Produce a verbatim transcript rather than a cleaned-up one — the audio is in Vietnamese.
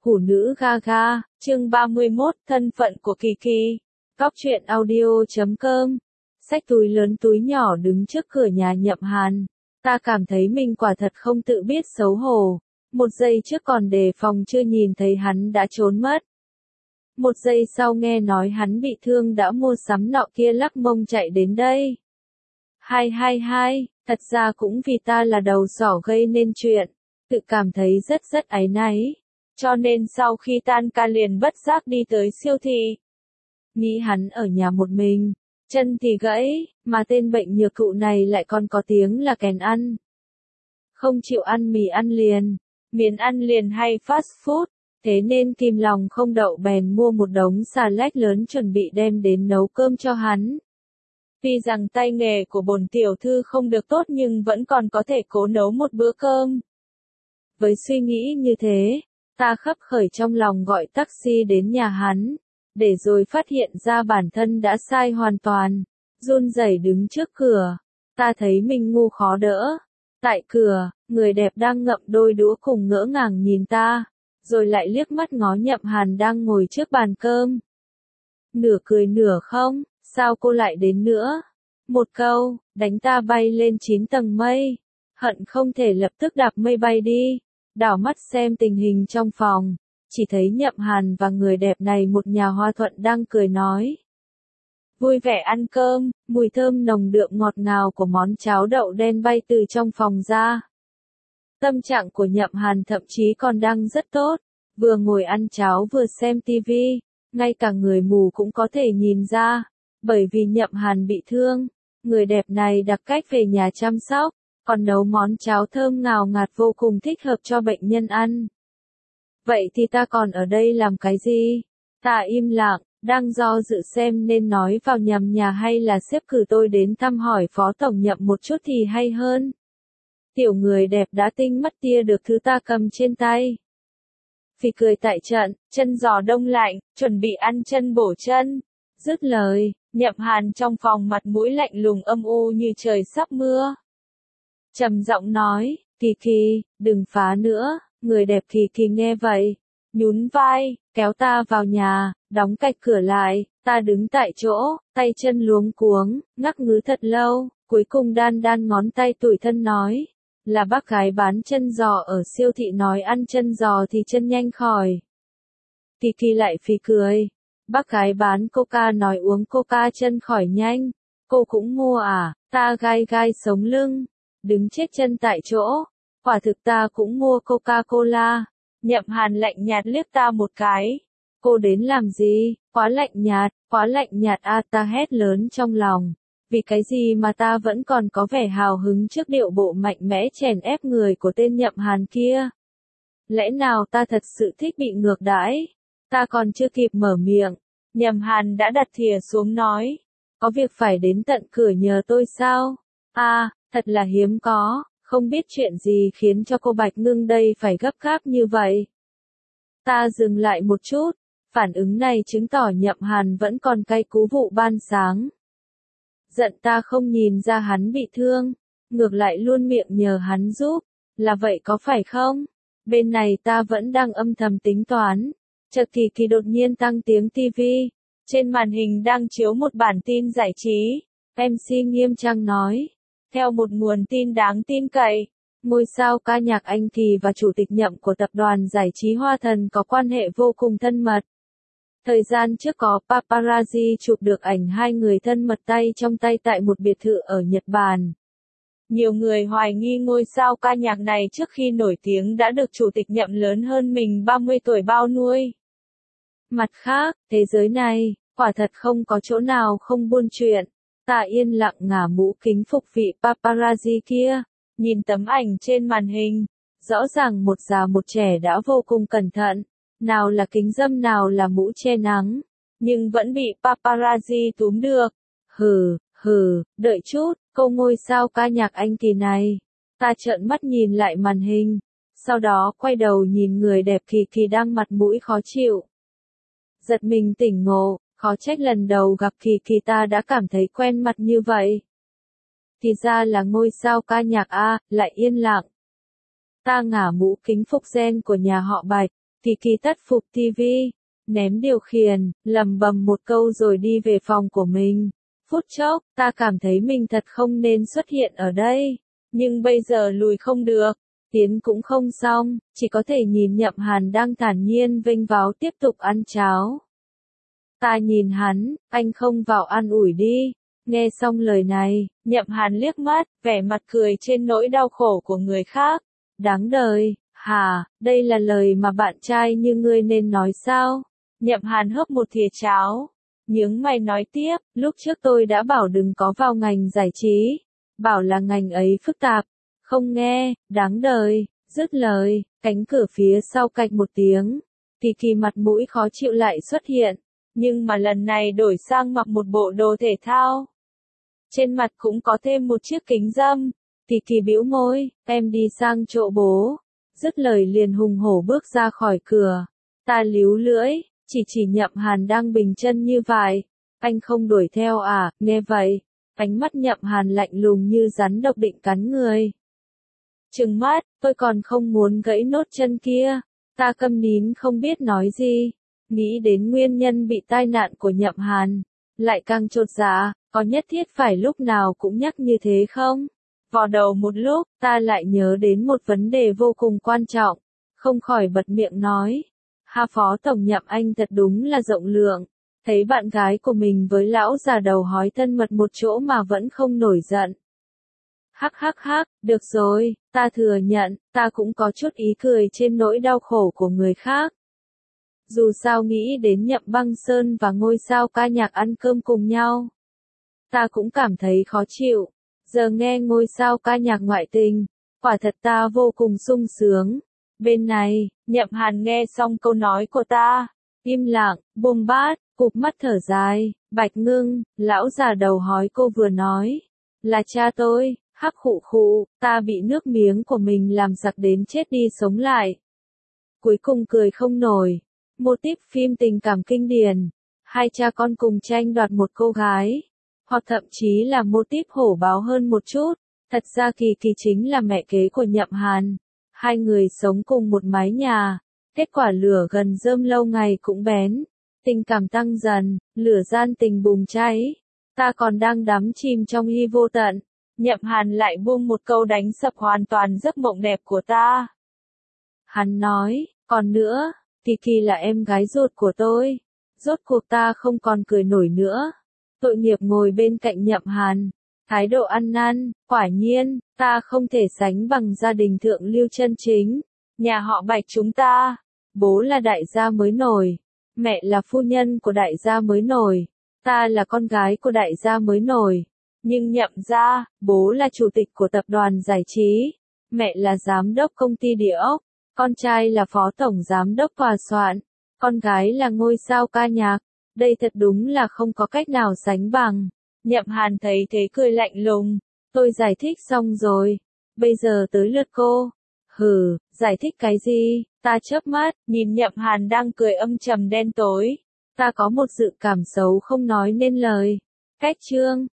Hủ nữ Gaga, chương ba mươi mốt, thân phận của Kỳ Kỳ. Góc truyện audio chấm com. Xách túi lớn túi nhỏ đứng trước cửa nhà Nhậm Hàn. Ta cảm thấy mình quả thật không tự biết xấu hổ. Một giây trước còn đề phòng chưa nhìn thấy hắn đã trốn mất. Một giây sau nghe nói hắn bị thương đã mua sắm nọ kia lắc mông chạy đến đây. Hai hai hai, thật ra cũng vì ta là đầu sỏ gây nên chuyện. Tự cảm thấy rất rất áy náy. Cho nên sau khi tan ca liền bất giác đi tới siêu thị. Nghĩ hắn ở nhà một mình, chân thì gãy, mà tên bệnh nhược cụ này lại còn có tiếng là kèn ăn. Không chịu ăn mì ăn liền, miến ăn liền hay fast food, thế nên kìm lòng không đậu bèn mua một đống xà lách lớn chuẩn bị đem đến nấu cơm cho hắn. Tuy rằng tay nghề của bổn tiểu thư không được tốt nhưng vẫn còn có thể cố nấu một bữa cơm. Với suy nghĩ như thế, ta khấp khởi trong lòng gọi taxi đến nhà hắn, để rồi phát hiện ra bản thân đã sai hoàn toàn, run rẩy đứng trước cửa, ta thấy mình ngu khó đỡ. Tại cửa, người đẹp đang ngậm đôi đũa cùng ngỡ ngàng nhìn ta, rồi lại liếc mắt ngó Nhậm Hàn đang ngồi trước bàn cơm. Nửa cười nửa không, sao cô lại đến nữa? Một câu, đánh ta bay lên chín tầng mây, hận không thể lập tức đạp mây bay đi. Đảo mắt xem tình hình trong phòng, chỉ thấy Nhậm Hàn và người đẹp này một nhà hòa thuận đang cười nói. Vui vẻ ăn cơm, mùi thơm nồng đượm ngọt ngào của món cháo đậu đen bay từ trong phòng ra. Tâm trạng của Nhậm Hàn thậm chí còn đang rất tốt, vừa ngồi ăn cháo vừa xem tivi, ngay cả người mù cũng có thể nhìn ra, bởi vì Nhậm Hàn bị thương, người đẹp này đặc cách về nhà chăm sóc. Còn nấu món cháo thơm ngào ngạt vô cùng thích hợp cho bệnh nhân ăn. Vậy thì ta còn ở đây làm cái gì? Ta im lặng, đang do dự xem nên nói vào nhầm nhà hay là xếp cử tôi đến thăm hỏi phó tổng Nhậm một chút thì hay hơn. Tiểu người đẹp đã tinh mắt tia được thứ ta cầm trên tay. Phì cười tại trận, chân giò đông lạnh, chuẩn bị ăn chân bổ chân. Dứt lời, Nhậm Hàn trong phòng mặt mũi lạnh lùng âm u như trời sắp mưa. Trầm giọng nói, Kỳ Kỳ, đừng phá nữa. Người đẹp Kỳ Kỳ nghe vậy, nhún vai, kéo ta vào nhà, đóng cạch cửa lại, ta đứng tại chỗ, tay chân luống cuống, ngắc ngứ thật lâu, cuối cùng đan đan ngón tay tủi thân nói, là bác gái bán chân giò ở siêu thị nói ăn chân giò thì chân nhanh khỏi. Kỳ Kỳ lại phì cười, bác gái bán coca nói uống coca chân khỏi nhanh, cô cũng mua à? Ta gai gai sống lưng, đứng chết chân tại chỗ, quả thực ta cũng mua Coca-Cola. Nhậm Hàn lạnh nhạt liếc ta một cái. Cô đến làm gì? Quá lạnh nhạt, quá lạnh nhạt à, ta hét lớn trong lòng. Vì cái gì mà ta vẫn còn có vẻ hào hứng trước điệu bộ mạnh mẽ chèn ép người của tên Nhậm Hàn kia? Lẽ nào ta thật sự thích bị ngược đãi? Ta còn chưa kịp mở miệng, Nhậm Hàn đã đặt thìa xuống nói. Có việc phải đến tận cửa nhờ tôi sao? À, thật là hiếm có, không biết chuyện gì khiến cho cô Bạch Ngưng đây phải gấp gáp như vậy. Ta dừng lại một chút, phản ứng này chứng tỏ Nhậm Hàn vẫn còn cay cú vụ ban sáng. Giận ta không nhìn ra hắn bị thương, ngược lại luôn miệng nhờ hắn giúp, là vậy có phải không? Bên này ta vẫn đang âm thầm tính toán, chợt Kỳ Kỳ đột nhiên tăng tiếng tivi, trên màn hình đang chiếu một bản tin giải trí, em xê nghiêm trang nói. Theo một nguồn tin đáng tin cậy, ngôi sao ca nhạc Anh Kỳ và chủ tịch Nhậm của tập đoàn giải trí Hoa Thần có quan hệ vô cùng thân mật. Thời gian trước có paparazzi chụp được ảnh hai người thân mật tay trong tay tại một biệt thự ở Nhật Bản. Nhiều người hoài nghi ngôi sao ca nhạc này trước khi nổi tiếng đã được chủ tịch Nhậm lớn hơn mình ba mươi tuổi bao nuôi. Mặt khác, thế giới này, quả thật không có chỗ nào không buôn chuyện. Ta yên lặng ngả mũ kính phục vị paparazzi kia, nhìn tấm ảnh trên màn hình, rõ ràng một già một trẻ đã vô cùng cẩn thận, nào là kính râm nào là mũ che nắng, nhưng vẫn bị paparazzi túm được. Hừ, hừ, đợi chút, câu ngôi sao ca nhạc Anh Kỳ này. Ta trợn mắt nhìn lại màn hình, sau đó quay đầu nhìn người đẹp Kỳ Kỳ đang mặt mũi khó chịu. Giật mình tỉnh ngộ. Khó trách lần đầu gặp Kỳ Kỳ ta đã cảm thấy quen mặt như vậy. Thì ra là ngôi sao ca nhạc A, lại yên lặng. Ta ngả mũ kính phục gen của nhà họ Bạch, Kiki tắt phục tivi, ném điều khiển, lầm bầm một câu rồi đi về phòng của mình. Phút chốc, ta cảm thấy mình thật không nên xuất hiện ở đây. Nhưng bây giờ lùi không được, tiến cũng không xong, chỉ có thể nhìn Nhậm Hàn đang thản nhiên vênh váo tiếp tục ăn cháo. Ta nhìn hắn, anh không vào an ủi đi. Nghe xong lời này, Nhậm Hàn liếc mắt, vẻ mặt cười trên nỗi đau khổ của người khác. Đáng đời, hả, đây là lời mà bạn trai như ngươi nên nói sao? Nhậm Hàn hớp một thìa cháo, nhướng mày nói tiếp, lúc trước tôi đã bảo đừng có vào ngành giải trí, bảo là ngành ấy phức tạp, không nghe, đáng đời, dứt lời, cánh cửa phía sau cạch một tiếng, Kiki mặt mũi khó chịu lại xuất hiện, nhưng mà lần này đổi sang mặc một bộ đồ thể thao. Trên mặt cũng có thêm một chiếc kính râm, Kiki bĩu môi, em đi sang chỗ bố, dứt lời liền hùng hổ bước ra khỏi cửa, ta líu lưỡi. Chỉ chỉ Nhậm Hàn đang bình chân như vậy. Anh không đuổi theo à, nghe vậy. Ánh mắt Nhậm Hàn lạnh lùng như rắn độc định cắn người. Trừng mắt, tôi còn không muốn gãy nốt chân kia. Ta câm nín không biết nói gì. Nghĩ đến nguyên nhân bị tai nạn của Nhậm Hàn. Lại càng chột dạ, có nhất thiết phải lúc nào cũng nhắc như thế không? Vò đầu một lúc, ta lại nhớ đến một vấn đề vô cùng quan trọng. Không khỏi bật miệng nói. Ha Phó Tổng Nhậm anh thật đúng là rộng lượng, thấy bạn gái của mình với lão già đầu hói thân mật một chỗ mà vẫn không nổi giận. Hắc hắc hắc, được rồi, ta thừa nhận, ta cũng có chút ý cười trên nỗi đau khổ của người khác. Dù sao nghĩ đến Nhậm Băng Sơn và ngôi sao ca nhạc ăn cơm cùng nhau, ta cũng cảm thấy khó chịu, giờ nghe ngôi sao ca nhạc ngoại tình, quả thật ta vô cùng sung sướng. Bên này, Nhậm Hàn nghe xong câu nói của ta, im lặng, buông bát, cụp mắt thở dài, Bạch Ngưng, lão già đầu hói cô vừa nói, là cha tôi, hắc khụ khụ, ta bị nước miếng của mình làm sặc đến chết đi sống lại. Cuối cùng cười không nổi, mô típ phim tình cảm kinh điển, hai cha con cùng tranh đoạt một cô gái, hoặc thậm chí là mô típ hổ báo hơn một chút, thật ra Kiki chính là mẹ kế của Nhậm Hàn. Hai người sống cùng một mái nhà, kết quả lửa gần rơm lâu ngày cũng bén, tình cảm tăng dần, lửa gian tình bùng cháy, ta còn đang đắm chìm trong hy vô tận, Nhậm Hàn lại buông một câu đánh sập hoàn toàn giấc mộng đẹp của ta. Hắn nói, còn nữa, Kiki là em gái ruột của tôi, rốt cuộc ta không còn cười nổi nữa, tội nghiệp ngồi bên cạnh Nhậm Hàn. Thái độ ăn năn, quả nhiên, ta không thể sánh bằng gia đình thượng lưu chân chính. Nhà họ Bạch chúng ta, bố là đại gia mới nổi, mẹ là phu nhân của đại gia mới nổi, ta là con gái của đại gia mới nổi. Nhưng Nhậm gia, bố là chủ tịch của tập đoàn giải trí, mẹ là giám đốc công ty địa ốc, con trai là phó tổng giám đốc tòa soạn, con gái là ngôi sao ca nhạc. Đây thật đúng là không có cách nào sánh bằng. Nhậm Hàn thấy thế cười lạnh lùng, tôi giải thích xong rồi, bây giờ tới lượt cô. Hừ, giải thích cái gì? Ta chớp mắt, nhìn Nhậm Hàn đang cười âm trầm đen tối. Ta có một dự cảm xấu không nói nên lời. Cách chương